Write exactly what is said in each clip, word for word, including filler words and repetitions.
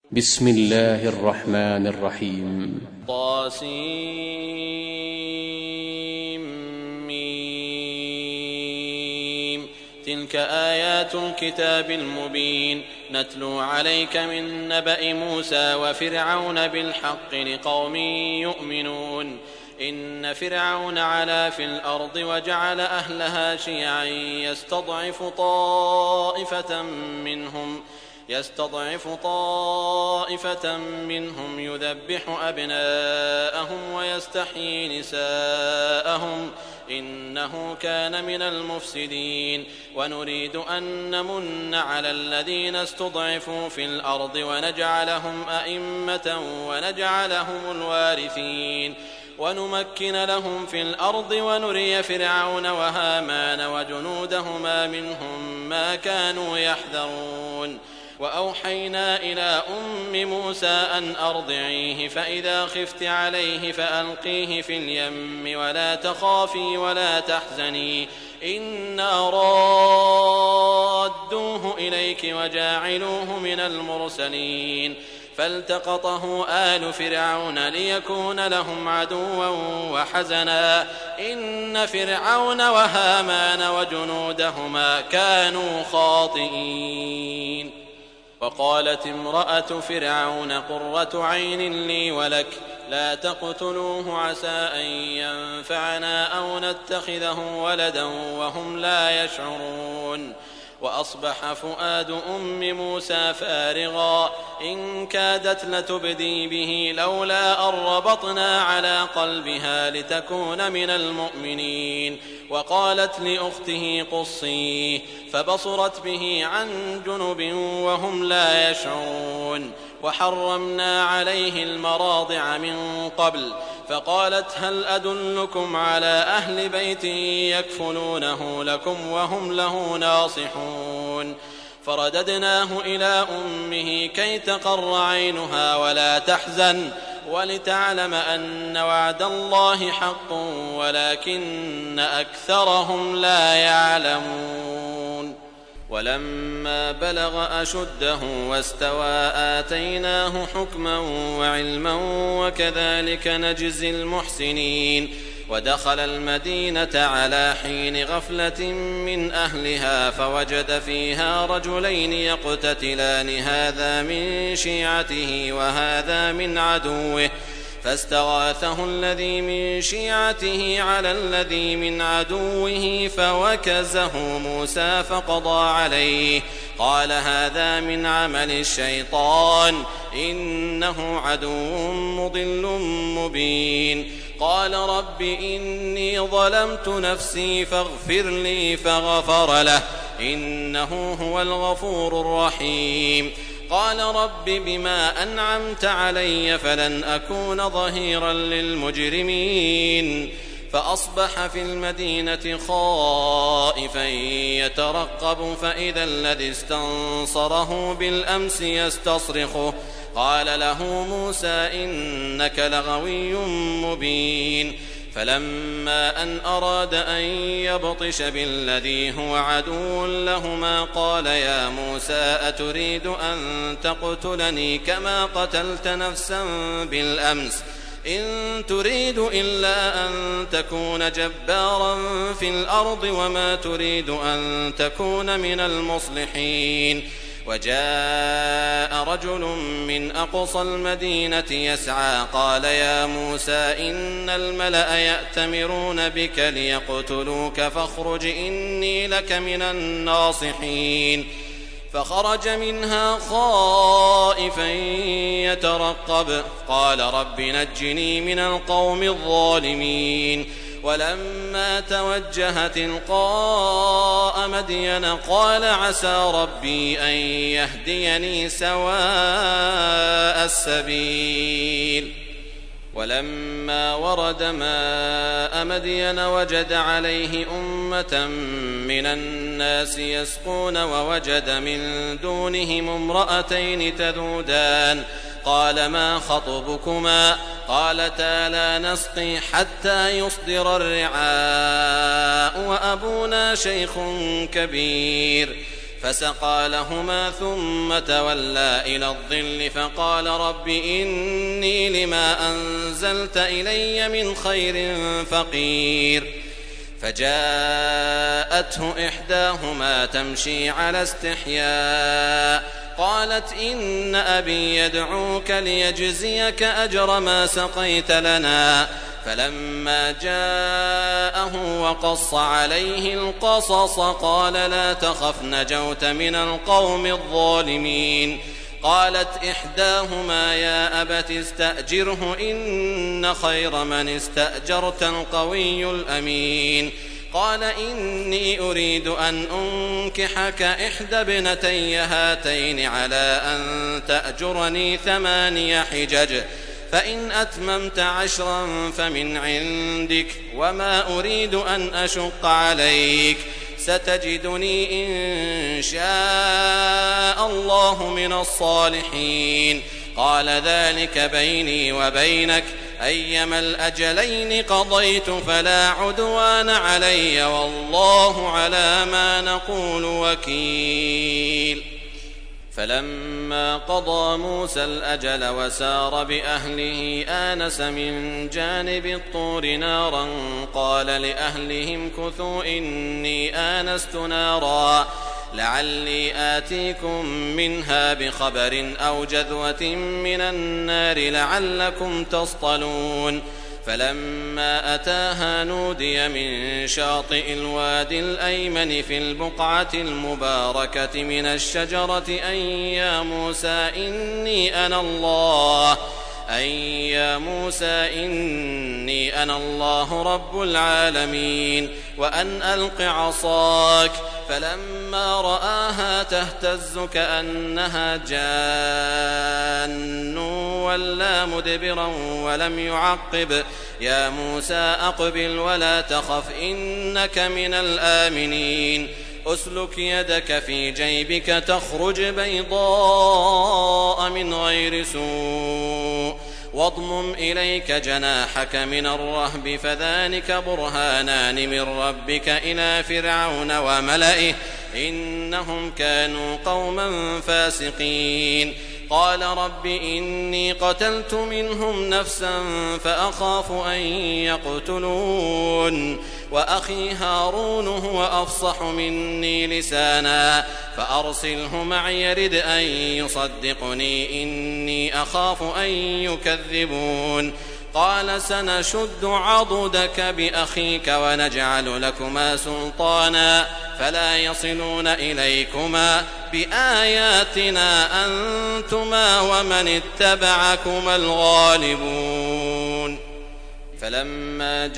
بسم الله الرحمن الرحيم. طاسيم. تلك آيات الكتاب المبين نتلو عليك من نبأ موسى وفرعون بالحق لقوم يؤمنون. إن فرعون علا في الأرض وجعل أهلها شيعا يستضعف طائفة منهم يستضعف طائفة منهم يذبح أبناءهم ويستحيي نساءهم إنه كان من المفسدين. ونريد أن نمن على الذين استضعفوا في الأرض ونجعلهم أئمة ونجعلهم الوارثين ونمكن لهم في الأرض ونري فرعون وهامان وجنودهما منهم ما كانوا يحذرون. وأوحينا إلى أم موسى أن أرضعيه فإذا خفت عليه فألقيه في اليم ولا تخافي ولا تحزني إنا رادوه إليك وجاعلوه من المرسلين. فالتقطه آل فرعون ليكون لهم عدوا وحزنا إن فرعون وهامان وجنودهما كانوا خاطئين. وقالت امرأة فرعون قرة عين لي ولك لا تقتلوه عسى أن ينفعنا أو نتخذه ولدا وهم لا يشعرون. وأصبح فؤاد أم موسى فارغا إن كادت لتبدي به لولا أن ربطنا على قلبها لتكون من المؤمنين. وقالت لأخته قصيه فبصرت به عن جنب وهم لا يشعرون. وحرمنا عليه المراضع من قبل فقالت هل أدلكم على أهل بيت يكفلونه لكم وهم له ناصحون. فرددناه إلى أمه كي تقر عينها ولا تحزن ولتعلم أن وعد الله حق ولكن أكثرهم لا يعلمون. ولما بلغ أشده واستوى آتيناه حكما وعلما وكذلك نجزي المحسنين. ودخل المدينة على حين غفلة من أهلها فوجد فيها رجلين يقتتلان هذا من شيعته وهذا من عدوه فاستغاثه الذي من شيعته على الذي من عدوه فوكزه موسى فقضى عليه قال هذا من عمل الشيطان إنه عدو مضل مبين. قال رب إني ظلمت نفسي فاغفر لي فغفر له إنه هو الغفور الرحيم. قال رب بما أنعمت علي فلن أكون ظهيرا للمجرمين. فأصبح في المدينة خائفا يترقب فإذا الذي استنصره بالأمس يستصرخه قال له موسى إنك لغوي مبين. فلما أن أراد أن يبطش بالذي هو عدو لهما قال يا موسى أتريد أن تقتلني كما قتلت نفسا بالأمس إن تريد إلا أن تكون جبارا في الأرض وما تريد أن تكون من المصلحين. وجاء رجل من أقصى المدينة يسعى قال يا موسى إن الملأ يأتمرون بك ليقتلوك فاخرج إني لك من الناصحين. فخرج منها خائفا يترقب قال رب نجني من القوم الظالمين. ولما توجه تلقاء مدين قال عسى ربي أن يهديني سواء السبيل. ولما ورد ماء مدين وجد عليه أمة من الناس يسقون ووجد من دونهم امرأتين تذودان قال ما خطبكما قالتا لا نسقي حتى يصدر الرعاء وأبونا شيخ كبير. فسقى لهما ثم تولى إلى الظل فقال رب إني لما أنزلت إلي من خير فقير. فجاءته إحداهما تمشي على استحياء قالت إن أبي يدعوك ليجزيك أجر ما سقيت لنا. فلما جاءه وقص عليه القصص قال لا تخف نجوت من القوم الظالمين. قالت إحداهما يا أبت استأجره إن خير من استأجرت القوي الأمين. قال إني أريد أن أنكحك إحدى ابنتي هاتين على أن تأجرني ثماني حجج فإن أتممت عشرا فمن عندك وما أريد أن أشق عليك ستجدني إن شاء الله من الصالحين. قال ذلك بيني وبينك أيما الأجلين قضيت فلا عدوان علي والله على ما نقول وكيل. فلما قضى موسى الأجل وسار بأهله آنس من جانب الطور نارا قال لأهلهم كثوا إني آنست نارا لعلي آتيكم منها بخبر أو جذوة من النار لعلكم تصطلون. فلما أتاها نودي من شاطئ الوادي الأيمن في البقعة المباركة من الشجرة أن يا موسى إني أنا الله أن يا موسى إني أنا الله رب العالمين وأن ألق عصاك. فلما رآها تهتز كأنها جان ولا مدبرا ولم يعقب يا موسى أقبل ولا تخف إنك من الآمنين. أسلك يدك في جيبك تخرج بيضاء من غير سوء واضمم إليك جناحك من الرهب فذلك برهانان من ربك إلى فرعون وملئه إنهم كانوا قوما فاسقين. قال رب إني قتلت منهم نفسا فأخاف أن يقتلون وأخي هارون هو أفصح مني لسانا فأرسله معي يرد أن يصدقني إني أخاف أن يكذبون. قال سنشد عضدك بأخيك ونجعل لكما سلطانا فلا يصلون إليكما بآياتنا أنتما ومن اتبعكما الغالبون. فلما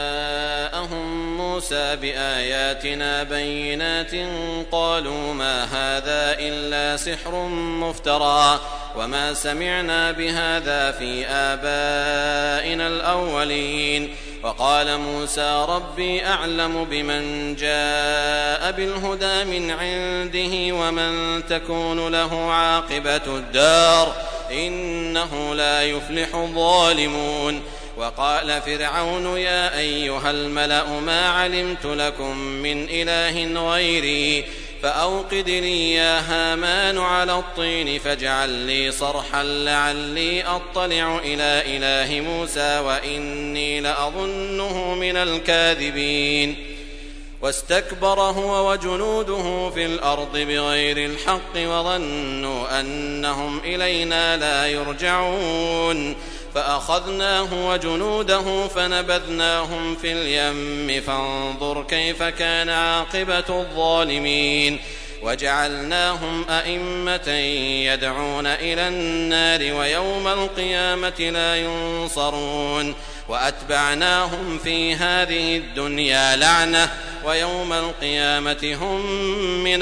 جاءهم موسى بآياتنا بينات قالوا ما هذا إلا سحر مفترى وما سمعنا بهذا في آبائنا الأولين. وقال موسى ربي أعلم بمن جاء بالهدى من عنده ومن تكون له عاقبة الدار إنه لا يفلح الظالمون. وقال فرعون يا أيها الملأ ما علمت لكم من إله غيري فأوقد لي يا هامان على الطين فاجعل لي صرحا لعلي أطلع إلى إله موسى وإني لأظنه من الكاذبين. واستكبر هو وجنوده في الأرض بغير الحق وظنوا أنهم إلينا لا يرجعون فأخذناه وجنوده فنبذناهم في اليم فانظر كيف كان عاقبة الظالمين. وجعلناهم أئمة يدعون إلى النار ويوم القيامة لا ينصرون وأتبعناهم في هذه الدنيا لعنة ويوم القيامة هم من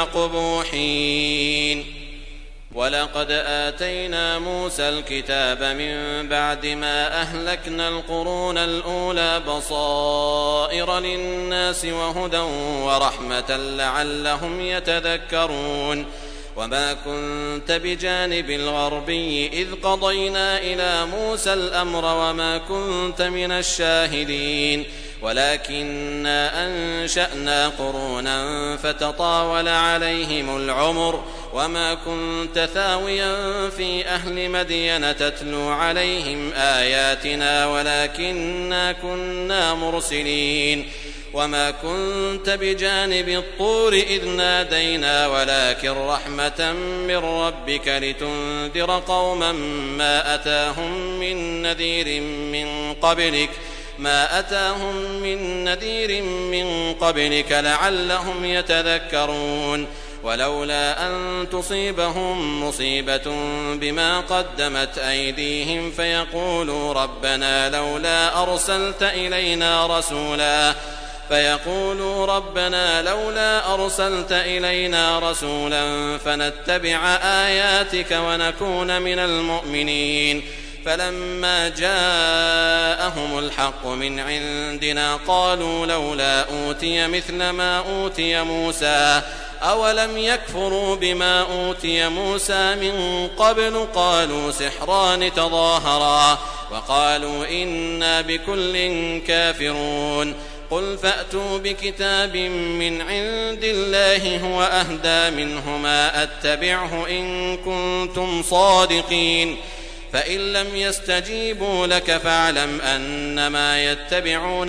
المقبوحين. ولقد آتينا موسى الكتاب من بعد ما أهلكنا القرون الأولى بصائر للناس وهدى ورحمة لعلهم يتذكرون. وما كنت بجانب الغربي إذ قضينا إلى موسى الأمر وما كنت من الشاهدين ولكننا أنشأنا قرونا فتطاول عليهم العمر وما كنت ثاويا في أهل مدين تتلو عليهم آياتنا ولكننا كنا مرسلين وما كنت بجانب الطور إذ نادينا ولكن رحمة من ربك لتنذر قوما ما أتاهم من نذير من قبلك ما أتاهم من نذير من قبلك لعلهم يتذكرون ولولا أن تصيبهم مصيبة بما قدمت أيديهم فيقولوا ربنا لولا أرسلت إلينا رسولا فيقولوا ربنا لولا أرسلت إلينا رسولا فنتبع آياتك ونكون من المؤمنين فلما جاءهم الحق من عندنا قالوا لولا أوتي مثل ما أوتي موسى أولم يكفروا بما أوتي موسى من قبل قالوا سحران تظاهرا وقالوا إنا بكل كافرون قل فأتوا بكتاب من عند الله هو أهدى منهما أتبعه إن كنتم صادقين فإن لم يستجيبوا لك فاعلم أنما يتبعون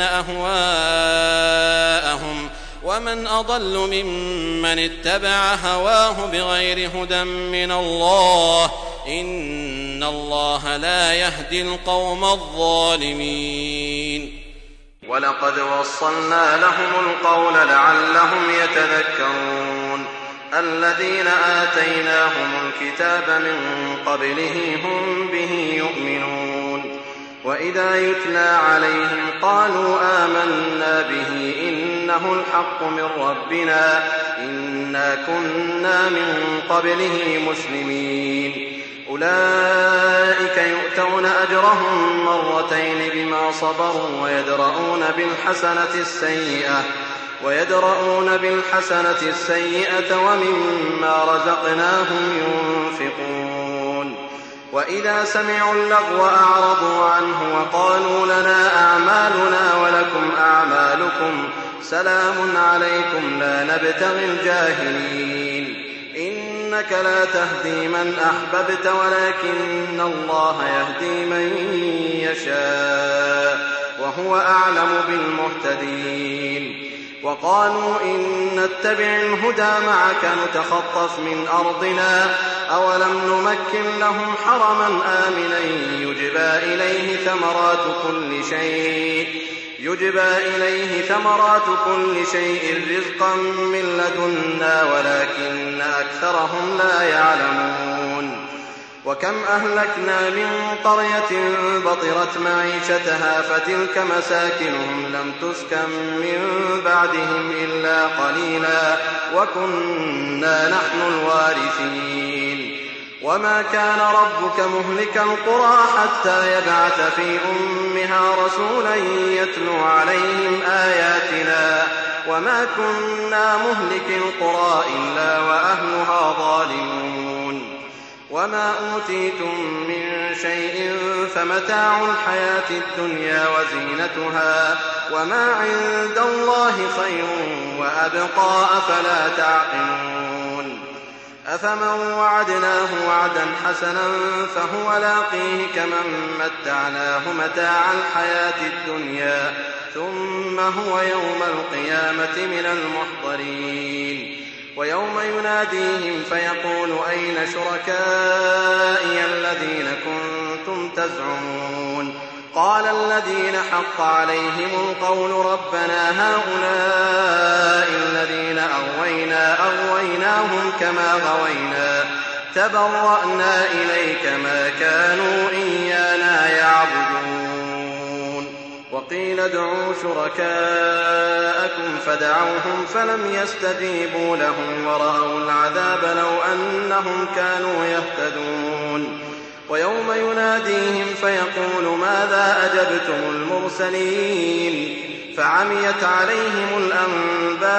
أهواءهم ومن أضل ممن اتبع هواه بغير هدى من الله إن الله لا يهدي القوم الظالمين ولقد وصلنا لهم القول لعلهم يتذكرون الذين آتيناهم الكتاب من قبله هم به يؤمنون وإذا يتلى عليهم قالوا آمنا به إنه الحق من ربنا إنا كنا من قبله مسلمين أولئك يؤتون أجرهم مرتين بما صبروا ويدرؤون بالحسنة السيئة ويدرؤون بالحسنة السيئة ومما رزقناهم ينفقون وإذا سمعوا اللغو أعرضوا عنه وقالوا لنا أعمالنا ولكم أعمالكم سلام عليكم لا نبتغي الجاهلين إنك لا تهدي من أحببت ولكن الله يهدي من يشاء وهو أعلم بالمهتدين وقالوا إن نتبع الهدى معك نتخطف من أرضنا أولم نمكن لهم حرما آمنا يجبى إليه ثمرات كل شيء يجبى إليه ثمرات كل شيء رزقا من لدنا ولكن أكثرهم لا يعلمون وكم أهلكنا من قرية بطرت معيشتها فتلك مساكنهم لم تسكن من بعدهم إلا قليلا وكنا نحن الوارثين وما كان ربك مهلك القرى حتى يبعث في أمها رسولا يتلو عليهم آياتنا وما كنا مهلك القرى إلا وأهلها ظالمون وما أوتيتم من شيء فمتاع الحياة الدنيا وزينتها وما عند الله خير وأبقى أفلا تعقلون أفمن وعدناه وعدا حسنا فهو لاقيه كمن متعناه متاع الحياة الدنيا ثم هو يوم القيامة من المحضرين ويوم يناديهم فيقول أين شركائي الذين كنتم تزعمون قال الذين حق عليهم القول ربنا هؤلاء الذين أغوينا أغويناهم كما غوينا تبرأنا إليك ما كانوا إيانا يعبدون وقيل ادعوا شركاءكم فدعوهم فلم يستجيبوا لهم ورأوا العذاب لو أنهم كانوا يهتدون ويوم يناديهم فيقول ماذا أجبتم المرسلين فعميت عليهم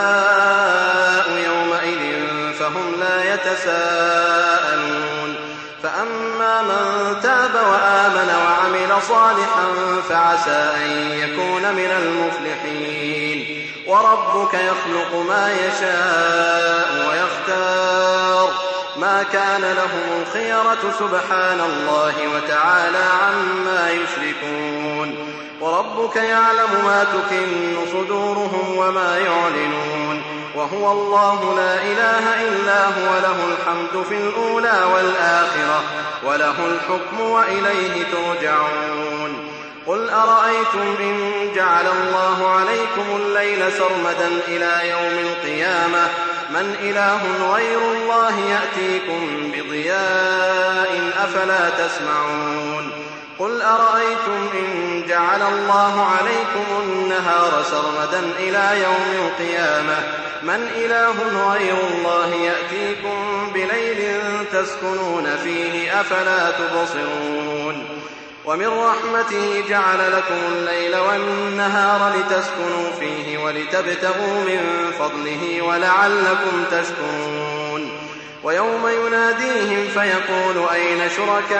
الأنباء يومئذ فهم لا يتساءلون فأما من تاب وآمن وعمل صالحا فعسى أن يكون من المفلحين. وربك يخلق ما يشاء ويختار ما كان لهم الخيرة سبحان الله وتعالى عما يشركون. وربك يعلم ما تكن صدورهم وما يعلنون، وهو الله لا إله إلا هو له الحمد في الأولى والآخرة وله الحكم وإليه ترجعون. قل أرأيتم إن جعل الله عليكم الليل سرمدا إلى يوم القيامة من إله غير الله يأتيكم بضياء أفلا تسمعون. قل أرأيتم إن جعل الله عليكم النهار سرمدا إلى يوم القيامة من إله غير الله يأتيكم بليل تسكنون فيه أفلا تبصرون. ومن رحمته جعل لكم الليل والنهار لتسكنوا فيه ولتبتغوا من فضله ولعلكم تشكرون. ويوم يناديهم فيقول أين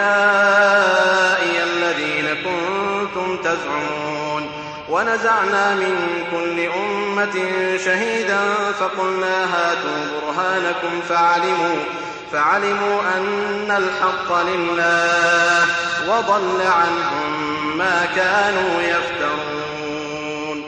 شركائي الذين كنتم تزعمون. ونزعنا من كل أمة شهيدا فقلنا هاتوا برهانكم فعلموا, فعلموا أن الحق لله وضل عنهم ما كانوا يفترون.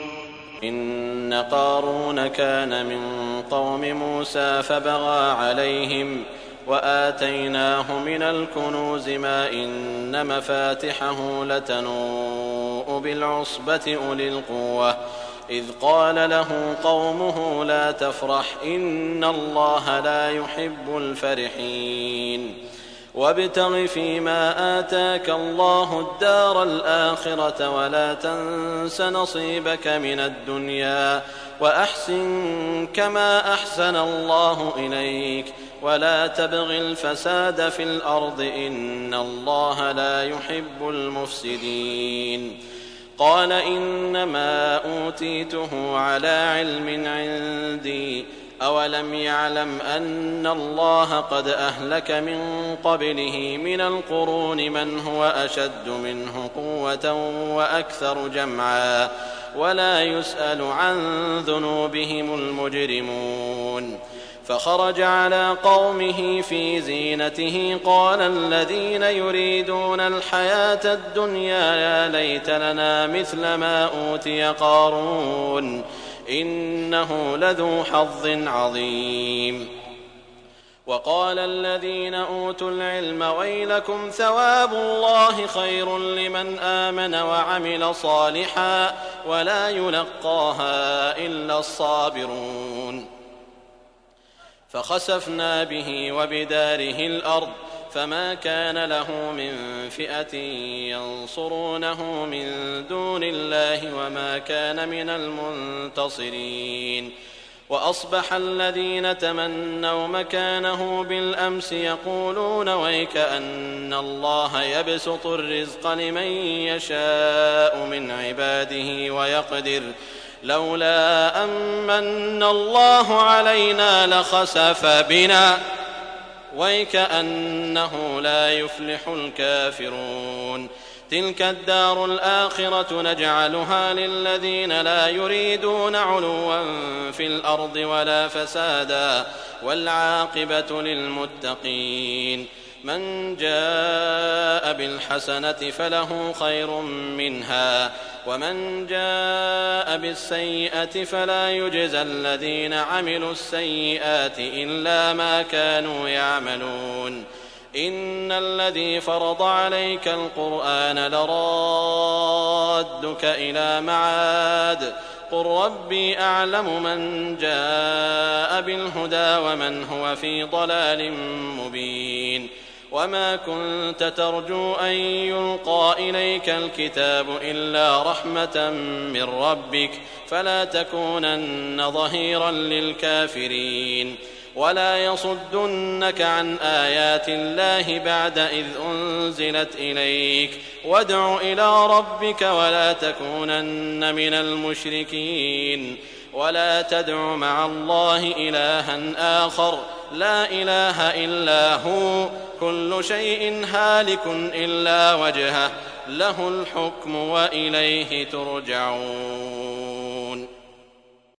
إن قارون كان من قوم موسى فبغى عليهم وآتيناه من الكنوز ما إن مفاتحه لتنوء بالعصبة أولي القوة إذ قال له قومه لا تفرح إن الله لا يحب الفرحين. وابتغ فيما آتاك الله الدار الآخرة ولا تنس نصيبك من الدنيا وأحسن كما أحسن الله إليك ولا تبغ الفساد في الأرض إن الله لا يحب المفسدين. قال إنما أوتيته على علم عندي أولم يعلم أن الله قد أهلك من قبله من القرون من هو أشد منه قوة وأكثر جمعا ولا يسأل عن ذنوبهم المجرمون. فخرج على قومه في زينته قال الذين يريدون الحياة الدنيا يا ليت لنا مثل ما أوتي قارون إنه لذو حظ عظيم. وقال الذين أوتوا العلم ويلكم ثواب الله خير لمن آمن وعمل صالحا ولا يلقاها إلا الصابرون. فخسفنا به وبداره الأرض فما كان له من فئة ينصرونه من دون الله وما كان من المنتصرين. وأصبح الذين تمنوا مكانه بالأمس يقولون ويك أن الله يبسط الرزق لمن يشاء من عباده ويقدر لولا أمن الله علينا لخسف بنا ويكأنه لا يفلح الكافرون. تلك الدار الآخرة نجعلها للذين لا يريدون علوا في الأرض ولا فسادا والعاقبة للمتقين. من جاء بالحسنة فله خير منها ومن جاء بالسيئة فلا يجزى الذين عملوا السيئات إلا ما كانوا يعملون. إن الذي فرض عليك القرآن لرادك إلى معاد قل ربي أعلم من جاء بالهدى ومن هو في ضلال مبين. وما كنت ترجو أن يلقى إليك الكتاب إلا رحمة من ربك فلا تكونن ظهيرا للكافرين. ولا يصدنك عن آيات الله بعد إذ أنزلت إليك وادع إلى ربك ولا تكونن من المشركين. ولا تدع مع الله إلها آخر لا إله إلا هو كل شيء هالك إلا وجهه له الحكم وإليه ترجعون.